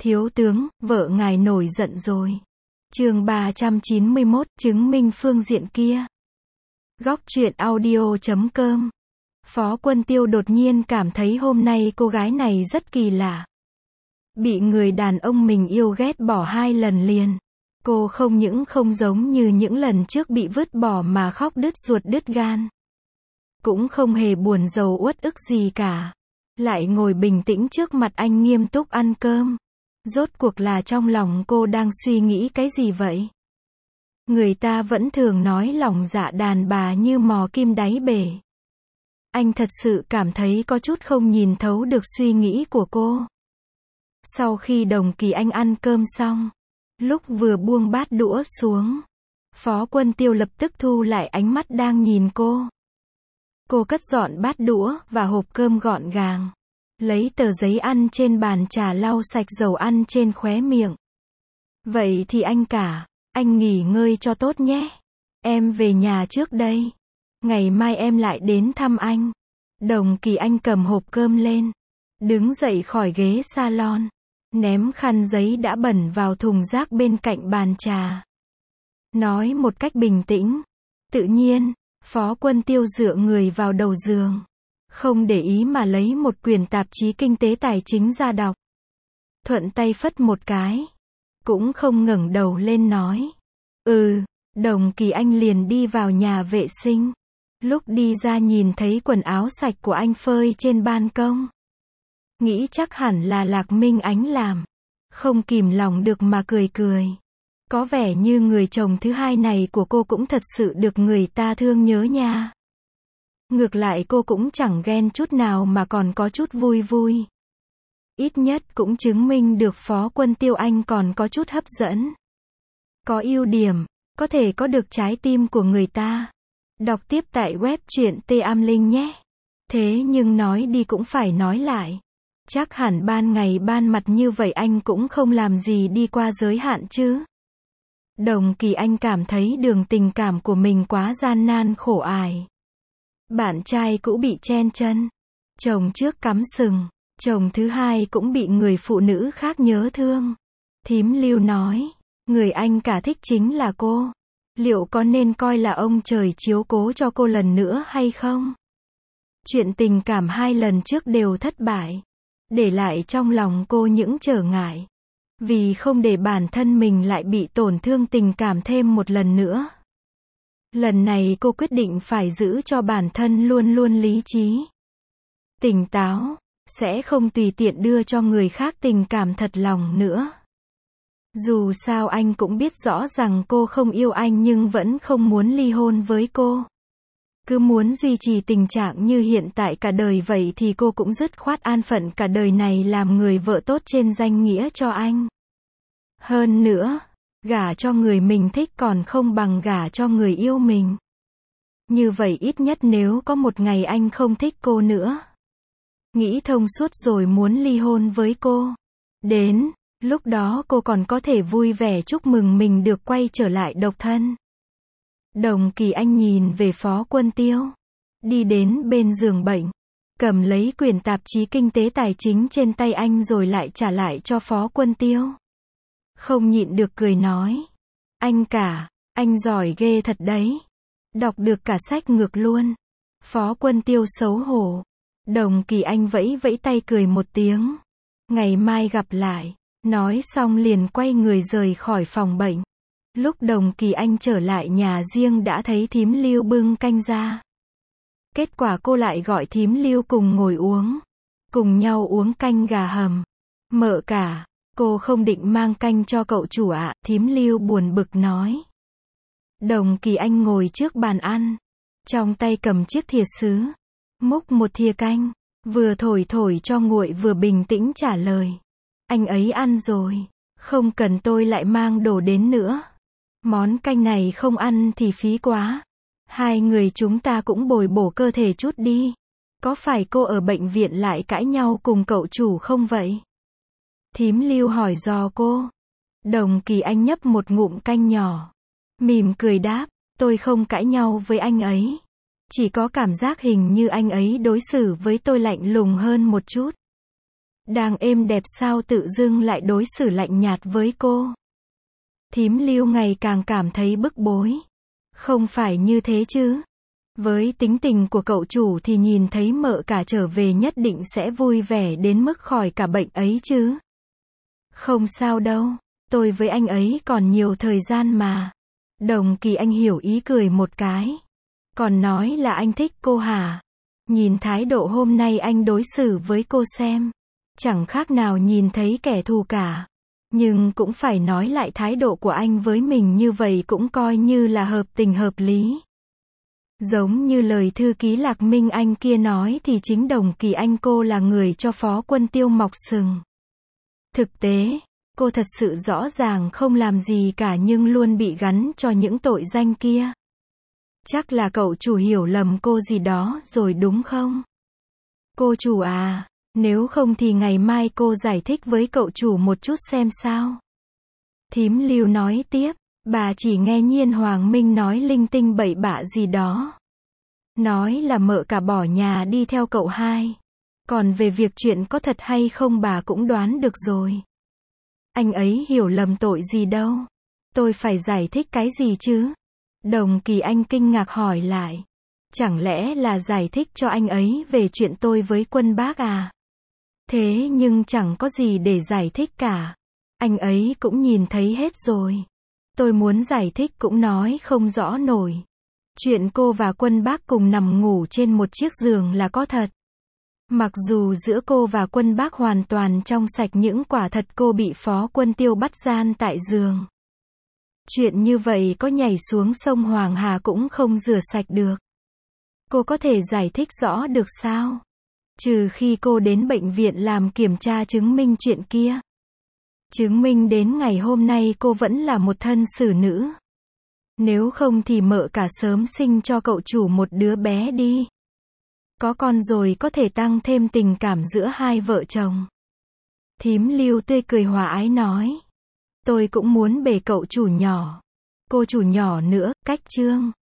Thiếu tướng, vợ ngài nổi giận rồi. Chương 391, chứng minh phương diện kia. Góc truyện audio.com. Phó Quân Tiêu đột nhiên cảm thấy hôm nay cô gái này rất kỳ lạ. Bị người đàn ông mình yêu ghét bỏ 2 lần liền. Cô không những không giống như những lần trước bị vứt bỏ mà khóc đứt ruột đứt gan. Cũng không hề buồn rầu uất ức gì cả. Lại ngồi bình tĩnh trước mặt anh nghiêm túc ăn cơm. Rốt cuộc là trong lòng cô đang suy nghĩ cái gì vậy? Người ta vẫn thường nói lòng dạ đàn bà như mò kim đáy bể. Anh thật sự cảm thấy có chút không nhìn thấu được suy nghĩ của cô. Sau khi Đồng Kỳ Anh ăn cơm xong, lúc vừa buông bát đũa xuống, Phó Quân Tiêu lập tức thu lại ánh mắt đang nhìn cô. Cô cất dọn bát đũa và hộp cơm gọn gàng. Lấy tờ giấy ăn trên bàn trà lau sạch dầu ăn trên khóe miệng. Vậy thì anh nghỉ ngơi cho tốt nhé. Em về nhà trước đây. Ngày mai em lại đến thăm anh. Đồng Kỳ Anh cầm hộp cơm lên. Đứng dậy khỏi ghế salon. Ném khăn giấy đã bẩn vào thùng rác bên cạnh bàn trà. Nói một cách bình tĩnh. Tự nhiên, Phó Quân Tiêu dựa người vào đầu giường. Không để ý mà lấy một quyển tạp chí kinh tế tài chính ra đọc. Thuận tay phất một cái. Cũng không ngẩng đầu lên nói. Đồng Kỳ Anh liền đi vào nhà vệ sinh. Lúc đi ra nhìn thấy quần áo sạch của anh phơi trên ban công. Nghĩ chắc hẳn là Lạc Minh Ánh làm. Không kìm lòng được mà cười cười. Có vẻ như người chồng thứ hai này của cô cũng thật sự được người ta thương nhớ nha. Ngược lại cô cũng chẳng ghen chút nào mà còn có chút vui vui. Ít nhất cũng chứng minh được Phó Quân Tiêu anh còn có chút hấp dẫn. Có ưu điểm, có thể có được trái tim của người ta. Đọc tiếp tại web truyện T-Am-Linh nhé. Thế nhưng nói đi cũng phải nói lại. Chắc hẳn ban ngày ban mặt như vậy anh cũng không làm gì đi qua giới hạn chứ. Đồng Kỳ Anh cảm thấy đường tình cảm của mình quá gian nan khổ ải. Bạn trai cũ bị chen chân. Chồng trước cắm sừng. Chồng thứ hai cũng bị người phụ nữ khác nhớ thương. Thím Lưu nói, người anh cả thích chính là cô. Liệu có nên coi là ông trời chiếu cố cho cô lần nữa hay không? Chuyện tình cảm 2 lần trước đều thất bại. Để lại trong lòng cô những trở ngại. Vì không để bản thân mình lại bị tổn thương tình cảm thêm một lần nữa. Lần này cô quyết định phải giữ cho bản thân luôn luôn lý trí. Tỉnh táo. Sẽ không tùy tiện đưa cho người khác tình cảm thật lòng nữa. Dù sao anh cũng biết rõ rằng cô không yêu anh nhưng vẫn không muốn ly hôn với cô. Cứ muốn duy trì tình trạng như hiện tại cả đời vậy thì cô cũng dứt khoát an phận cả đời này làm người vợ tốt trên danh nghĩa cho anh. Hơn nữa, gả cho người mình thích còn không bằng gả cho người yêu mình. Như vậy ít nhất nếu có một ngày anh không thích cô nữa. Nghĩ thông suốt rồi muốn ly hôn với cô. Đến lúc đó cô còn có thể vui vẻ chúc mừng mình được quay trở lại độc thân. Đồng Kỳ Anh nhìn về Phó Quân Tiêu. Đi đến bên giường bệnh. Cầm lấy quyển tạp chí kinh tế tài chính trên tay anh rồi lại trả lại cho Phó Quân Tiêu. Không nhịn được cười nói. Anh giỏi ghê thật đấy. Đọc được cả sách ngược luôn. Phó Quân Tiêu xấu hổ. Đồng Kỳ Anh vẫy vẫy tay cười một tiếng. Ngày mai gặp lại. Nói xong liền quay người rời khỏi phòng bệnh. Lúc Đồng Kỳ Anh trở lại nhà riêng đã thấy thím Lưu bưng canh ra. Kết quả cô lại gọi thím Lưu cùng ngồi uống. Cùng nhau uống canh gà hầm. Mợ cả, cô không định mang canh cho cậu chủ ạ, thím Lưu buồn bực nói. Đồng Kỳ Anh ngồi trước bàn ăn. Trong tay cầm chiếc thìa sứ. Múc một thìa canh, vừa thổi cho nguội vừa bình tĩnh trả lời. Anh ấy ăn rồi, không cần tôi lại mang đồ đến nữa. Món canh này không ăn thì phí quá. 2 người chúng ta cũng bồi bổ cơ thể chút đi. Có phải cô ở bệnh viện lại cãi nhau cùng cậu chủ không vậy? Thím Lưu hỏi dò cô. Đồng Kỳ Anh nhấp một ngụm canh nhỏ. Mỉm cười đáp, tôi không cãi nhau với anh ấy. Chỉ có cảm giác hình như anh ấy đối xử với tôi lạnh lùng hơn một chút. Đang êm đẹp sao tự dưng lại đối xử lạnh nhạt với cô. Thím Lưu ngày càng cảm thấy bức bối. Không phải như thế chứ. Với tính tình của cậu chủ thì nhìn thấy mợ cả trở về nhất định sẽ vui vẻ đến mức khỏi cả bệnh ấy chứ. Không sao đâu, tôi với anh ấy còn nhiều thời gian mà. Đồng Kỳ Anh hiểu ý cười một cái. Còn nói là anh thích cô hả? Nhìn thái độ hôm nay anh đối xử với cô xem. Chẳng khác nào nhìn thấy kẻ thù cả. Nhưng cũng phải nói lại thái độ của anh với mình như vậy cũng coi như là hợp tình hợp lý. Giống như lời thư ký Lạc Minh Anh kia nói thì chính Đồng Kỳ Anh cô là người cho Phó Quân Tiêu mọc sừng. Thực tế, cô thật sự rõ ràng không làm gì cả nhưng luôn bị gắn cho những tội danh kia. Chắc là cậu chủ hiểu lầm cô gì đó rồi đúng không? Cô chủ à, nếu không thì ngày mai cô giải thích với cậu chủ một chút xem sao. Thím Lưu nói tiếp, bà chỉ nghe Nhiên Hoàng Minh nói linh tinh bậy bạ gì đó. Nói là mợ cả bỏ nhà đi theo cậu hai. Còn về việc chuyện có thật hay không bà cũng đoán được rồi. Anh ấy hiểu lầm tội gì đâu. Tôi phải giải thích cái gì chứ? Đồng Kỳ Anh kinh ngạc hỏi lại. Chẳng lẽ là giải thích cho anh ấy về chuyện tôi với Quân Bác à? Thế nhưng chẳng có gì để giải thích cả. Anh ấy cũng nhìn thấy hết rồi. Tôi muốn giải thích cũng nói không rõ nổi. Chuyện cô và Quân Bác cùng nằm ngủ trên một chiếc giường là có thật. Mặc dù giữa cô và Quân Bác hoàn toàn trong sạch những quả thật cô bị Phó Quân Tiêu bắt gian tại giường. Chuyện như vậy có nhảy xuống sông Hoàng Hà cũng không rửa sạch được. Cô có thể giải thích rõ được sao? Trừ khi cô đến bệnh viện làm kiểm tra chứng minh chuyện kia. Chứng minh đến ngày hôm nay cô vẫn là một thân xử nữ. Nếu không thì mợ cả sớm sinh cho cậu chủ một đứa bé đi. Có con rồi có thể tăng thêm tình cảm giữa hai vợ chồng. Thím Lưu tươi cười hòa ái nói. Tôi cũng muốn bề cậu chủ nhỏ. Cô chủ nhỏ nữa, cách chương.